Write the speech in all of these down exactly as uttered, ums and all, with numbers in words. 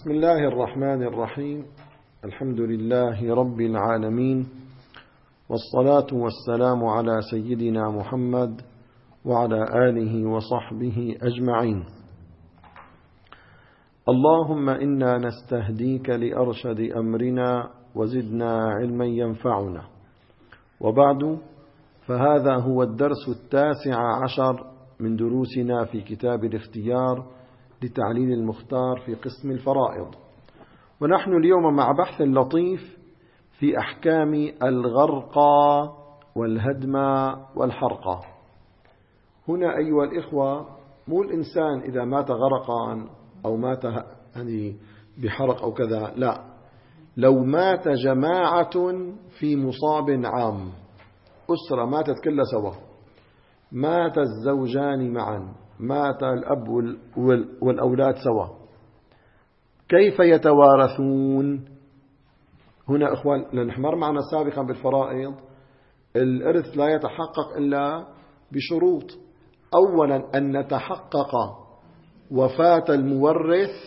بسم الله الرحمن الرحيم. الحمد لله رب العالمين، والصلاة والسلام على سيدنا محمد وعلى آله وصحبه أجمعين. اللهم إنا نستهديك لأرشد أمرنا وزدنا علما ينفعنا. وبعد، فهذا هو الدرس التاسع عشر من دروسنا في كتاب الاختيار لتعليل المختار في قسم الفرائض، ونحن اليوم مع بحث لطيف في أحكام الغرقى والهدمى والحرقى. هنا أيها الإخوة، مو الإنسان إذا مات غرقا أو مات يعني بحرق أو كذا، لا، لو مات جماعة في مصاب عام، أسرة ماتت كلها سوا، مات الزوجان معا، مات الأب والأولاد سوا، كيف يتوارثون؟ هنا إخوان، لنحمر معنا سابقا بالفرائض، الإرث لا يتحقق إلا بشروط. أولا أن نتحقق وفاة المورث،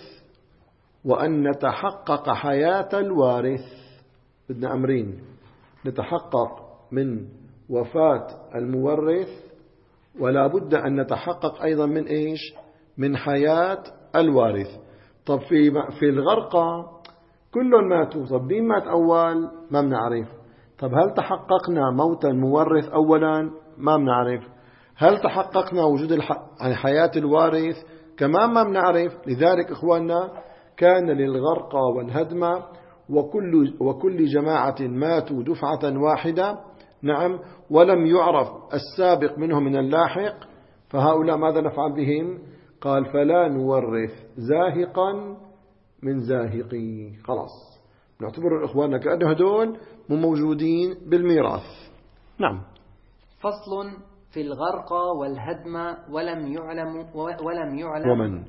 وأن نتحقق حياة الوارث. بدنا أمرين: نتحقق من وفاة المورث، ولا بد أن نتحقق أيضا من إيش؟ من حياة الوارث. طب في في الغرقى كلهم ماتوا، طب مين مات أول؟ ما بنعرف. طب هل تحققنا موت المورث أولا؟ ما بنعرف. هل تحققنا وجود الح... يعني حياة الوارث؟ كمان ما بنعرف. لذلك إخواننا، كان للغرقى والهدمى وكل وكل جماعة ماتوا دفعة واحدة، نعم، ولم يعرف السابق منهم من اللاحق، فهؤلاء ماذا نفعل بهم؟ قال: فلا نورث زاهقا من زاهقي. خلاص، نعتبر إخواننا كأنه هدول مو موجودين بالميراث. نعم. فصل في الغرقى والهدم ولم يعلم ولم يعلم ومن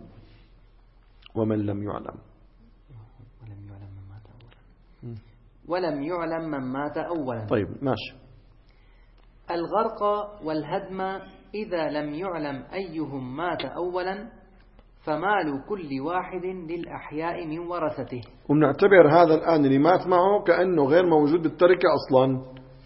ومن لم يعلم ولم يعلم من مات أولا ولم يعلم من مات أولا. طيب ماشي. الغرقى والهدم إذا لم يعلم أيهم مات أولا فمال كل واحد للأحياء من ورثته. ونعتبر هذا الآن اللي مات معه كأنه غير موجود بالتركة أصلا.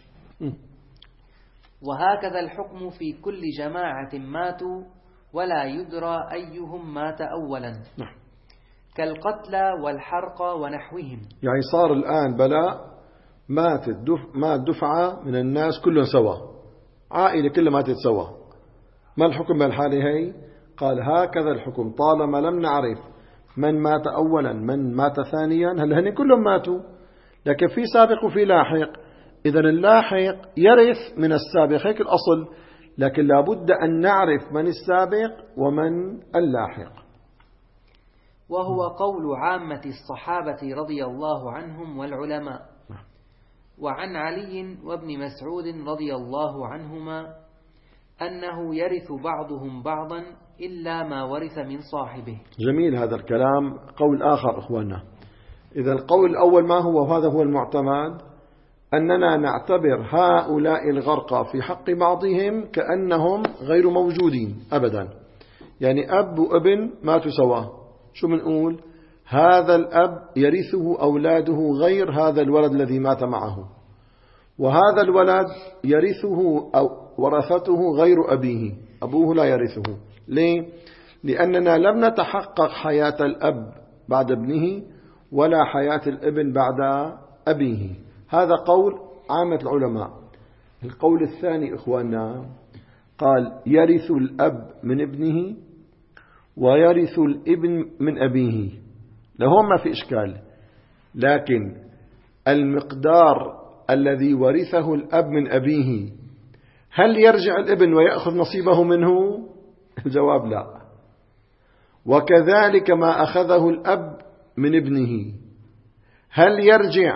وهكذا الحكم في كل جماعة ماتوا ولا يدرى أيهم مات أولا، نعم، كالقتلى والحرقى ونحوهم. يعني صار الآن بلاء، مات الدف... مات دفعة من الناس كلهم سوا، عائلة كلها ماتت سوا، ما الحكم بالحالة هي؟ قال: هكذا الحكم طالما لم نعرف من مات أولا من مات ثانيا. هل هن كلهم ماتوا، لكن في سابق وفي لاحق، إذا اللاحق يرث من السابق، هيك الأصل، لكن لابد أن نعرف من السابق ومن اللاحق. وهو قول عامة الصحابة رضي الله عنهم والعلماء. وعن علي وابن مسعود رضي الله عنهما أنه يرث بعضهم بعضا إلا ما ورث من صاحبه. جميل هذا الكلام. قول آخر إخواننا، إذا القول الأول ما هو؟ وهذا هو المعتمد، أننا نعتبر هؤلاء الغرقى في حق بعضهم كأنهم غير موجودين أبدا. يعني أب وابن ماتوا سوا، شو منقول؟ هذا الأب يرثه أولاده غير هذا الولد الذي مات معه، وهذا الولد يرثه أو ورثته غير أبيه، أبوه لا يرثه. ليه؟ لأننا لم نتحقق حياة الأب بعد ابنه ولا حياة الابن بعد أبيه. هذا قول عامة العلماء. القول الثاني إخواننا، قال: يرث الأب من ابنه ويرث الابن من أبيه. لهم ما في إشكال، لكن المقدار الذي ورثه الأب من أبيه، هل يرجع الابن ويأخذ نصيبه منه؟ الجواب لا. وكذلك ما أخذه الأب من ابنه، هل يرجع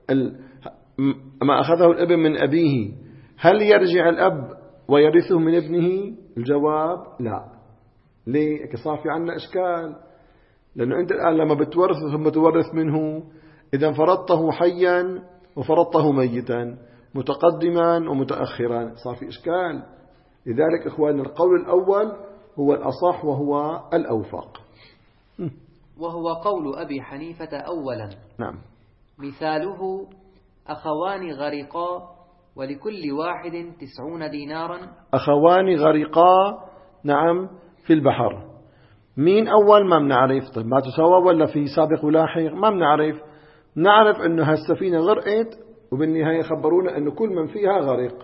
ما أخذه الابن من أبيه، هل يرجع الأب ويرثه من ابنه؟ الجواب لا. ليه؟ صار في عنا إشكال، لأنه أنت الآن لما بتورث ثم تورث منه، إذا فرضته حيا وفرضته ميتا، متقدما ومتأخرا، صار في إشكال. لذلك إخواننا، القول الأول هو الأصح وهو الأوفق. وهو قول أبي حنيفة أولا. نعم. مثاله أخوان غرقا ولكل واحد تسعون دينارا. أخوان غرقا نعم في البحر. مين أول ما بنعرف؟ طيب ما تساوى ولا في سابق ولاحق؟ ما بنعرف. نعرف أنه هالسفينة غرقت وبالنهاية خبرونا أنه كل من فيها غرق.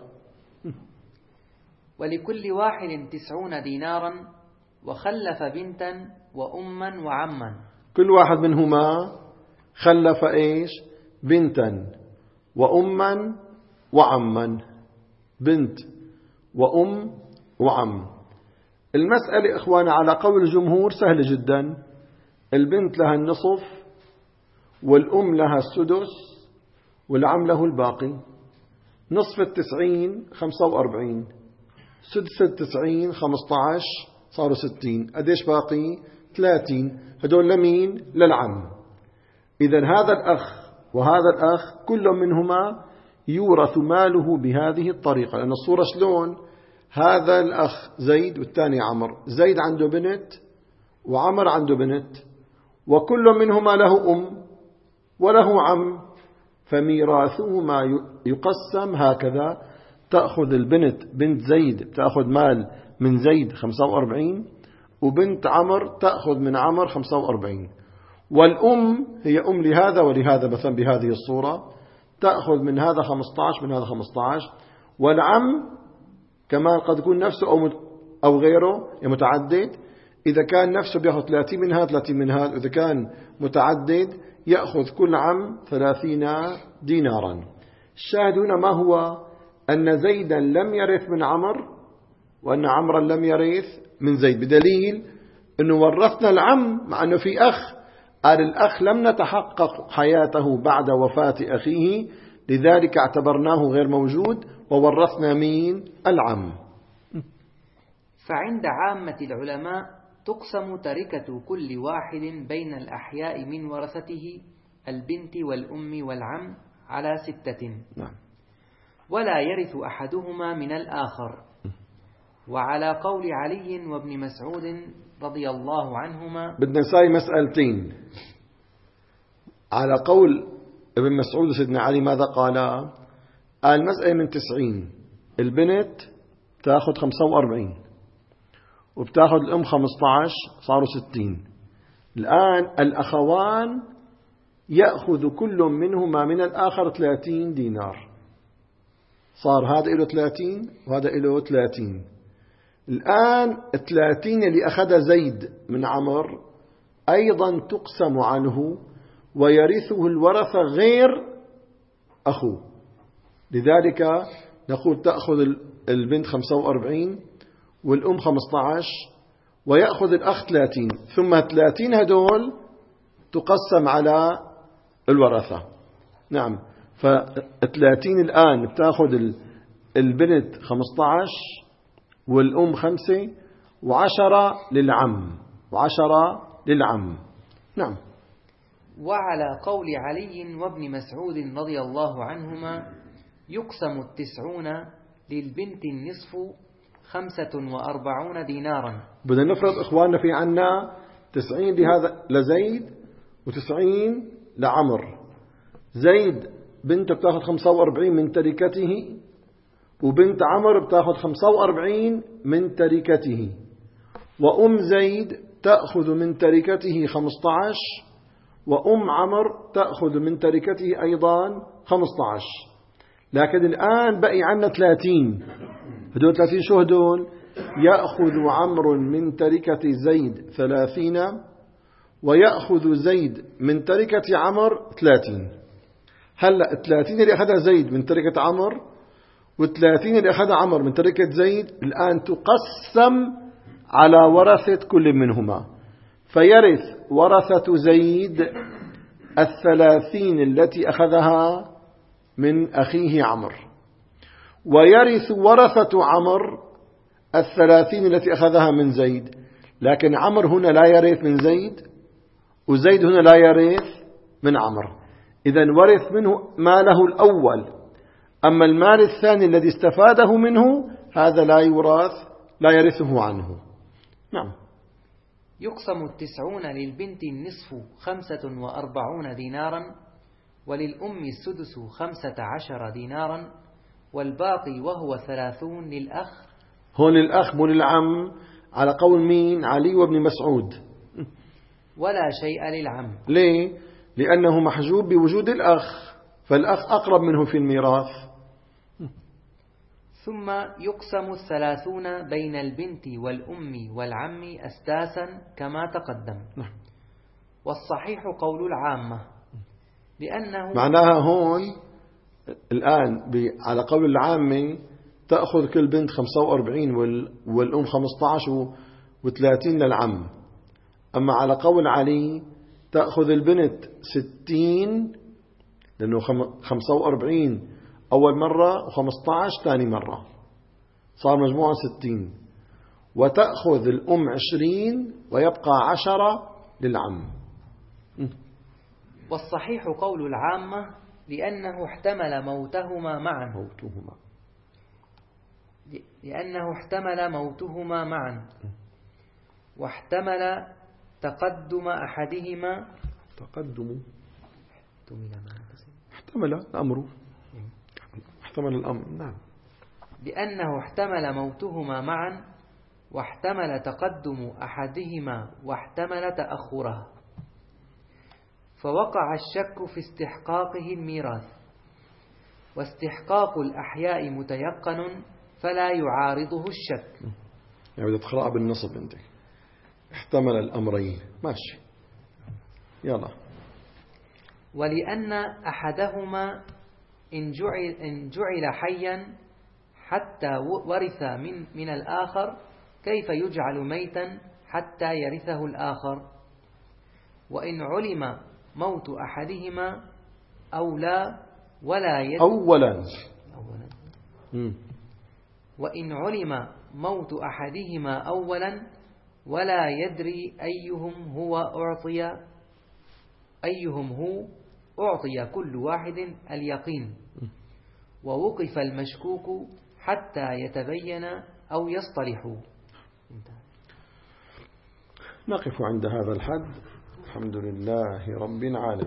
ولكل واحد تسعون دينارا وخلف بنتا وأما وعما. كل واحد منهما خلف إيش؟ بنتا وأما وعما. بنت وأم وعم. المسألة إخوانا على قول الجمهور سهلة جدا. البنت لها النصف والأم لها السدس والعم له الباقي. نصف التسعين خمسة وأربعين، سدس التسعين خمسة عشر، صاروا ستين. قديش باقي؟ ثلاثين. هدول لمين؟ للعم. إذن هذا الأخ وهذا الأخ كل منهما يورث ماله بهذه الطريقة. لأن الصورة شلون؟ هذا الأخ زيد والثاني عمر. زيد عنده بنت وعمر عنده بنت، وكل منهما له أم وله عم، فميراثهما يقسم هكذا. تأخذ البنت بنت زيد تأخذ مال من زيد خمسة وأربعين، وبنت عمر تأخذ من عمر خمسة وأربعين، والأم هي أم لهذا ولهذا مثلا بهذه الصورة تأخذ من هذا خمسة عشر من هذا خمسة عشر، والعم كمان قد يكون نفسه أو أو غيره متعدد. إذا كان نفسه بيأخذ ثلاثين من هذا ثلاثين من هذا، إذا كان متعدد يأخذ كل عم ثلاثين دينارا. الشاهد هنا ما هو؟ أن زيدا لم يرث من عمر وأن عمرا لم يرث من زيد، بدليل أنه ورثنا العم مع أنه في أخ. قال الأخ لم نتحقق حياته بعد وفاة أخيه، لذلك اعتبرناه غير موجود وورثنا مين؟ العم. فعند عامة العلماء تقسم تركة كل واحد بين الأحياء من ورثته البنت والأم والعم على ستة. نعم. ولا يرث أحدهما من الآخر. وعلى قول علي وابن مسعود رضي الله عنهما. بدنا نساوي مسألتين. على قول ابن مسعود وسيدنا علي ماذا قال؟ قال مسألة من تسعين، البنت تأخذ خمسة وأربعين وبتأخذ الأم خمسة عشر، صاروا ستين. الآن الأخوان يأخذ كل منهما من الآخر ثلاثين دينار، صار هذا له ثلاثين وهذا له ثلاثين. الآن الثلاثين اللي أخذ زيد من عمر أيضا تقسم عنه ويرثه الورثة غير أخوه. لذلك نقول تأخذ البنت خمسة وأربعين والأم خمسة عشر ويأخذ الأخ ثلاثين، ثم ثلاثين هدول تقسم على الورثة. نعم. فثلاثين الآن بتأخذ البنت خمسة عشر والأم خمسة وعشرة للعم وعشرة للعم. نعم. وعلى قول علي وابن مسعود رضي الله عنهما يقسم التسعون للبنت النصف خمسة وأربعون دينارا. بدنا نفرض إخواننا في عنا تسعين لهذا لزيد وتسعين لعمر. زيد بنته بتاخذ خمسة وأربعين من تركته، وبنت عمر بتاخذ خمسة وأربعين من تركته، وأم زيد تأخذ من تركته خمسة عشر، وأم عمر تأخذ من تركته أيضا خمسة عشر. لكن الآن بقي عنا ثلاثين. هدول ثلاثين شو هدول؟ يأخذ عمرو من تركة زيد ثلاثين، ويأخذ زيد من تركة عمر ثلاثين. هلأ الثلاثين اللي أخذها زيد من تركة عمر والثلاثين اللي أخذها عمر من تركة زيد الآن تقسم على ورثة كل منهما، فيرث ورثة زيد الثلاثين التي أخذها من أخيه عمر، ويرث ورثة عمر الثلاثين التي أخذها من زيد. لكن عمر هنا لا يرث من زيد، وزيد هنا لا يرث من عمر. إذن ورث منه ماله الأول، أما المال الثاني الذي استفاده منه هذا لا يورث لا يرثه عنه. نعم. يقسم التسعون للبنت النصف خمسة وأربعون دينارا، وللأم السدس خمسة عشر دينارا، والباقي وهو ثلاثون للأخ. هون الأخ مو للعم على قول مين؟ علي وابن مسعود. ولا شيء للعم. ليه؟ لأنه محجوب بوجود الأخ، فالأخ أقرب منه في الميراث. ثم يقسم الثلاثون بين البنت والأم والعم أسداسا كما تقدم. والصحيح قول العامة، لأنه معناها هون الآن على قول العامة تأخذ كل بنت خمسة وأربعين والأم خمسة عشر وثلاثين للعم. أما على قول علي تأخذ البنت ستين، لأنه خمسة وأربعين أول مرة وخمسة عشر ثاني مرة، صار مجموعة ستين، وتأخذ الأم عشرين ويبقى عشرة للعم. والصحيح قول العامة، لأنه احتمل موتهما معا موتهما لأنه احتمل موتهما معا واحتمل تقدم أحدهما تقدم احتمل الأمر احتمل الأمر نعم لأنه احتمل موتهما معا واحتمل تقدم أحدهما واحتمل تأخره، فوقع الشك في استحقاقه الميراث، واستحقاق الأحياء متيقن فلا يعارضه الشك. يعني بدأت تقرأ بالنصب انت، احتمل الأمرين ماشي يلا. ولأن أحدهما إن جعل, إن جعل حيا حتى ورث من, من الآخر، كيف يجعل ميتا حتى يرثه الآخر؟ وإن علم موت أحدهما أو لا ولا يد أولا, أولا. وإن علم موت أحدهما أولا ولا يدري أيهم هو أعطي أيهم هو أعطي كل واحد اليقين، ووقف المشكوك حتى يتبين أو يصطلحوا. نقف عند هذا الحد. الحمد لله رب العالمين.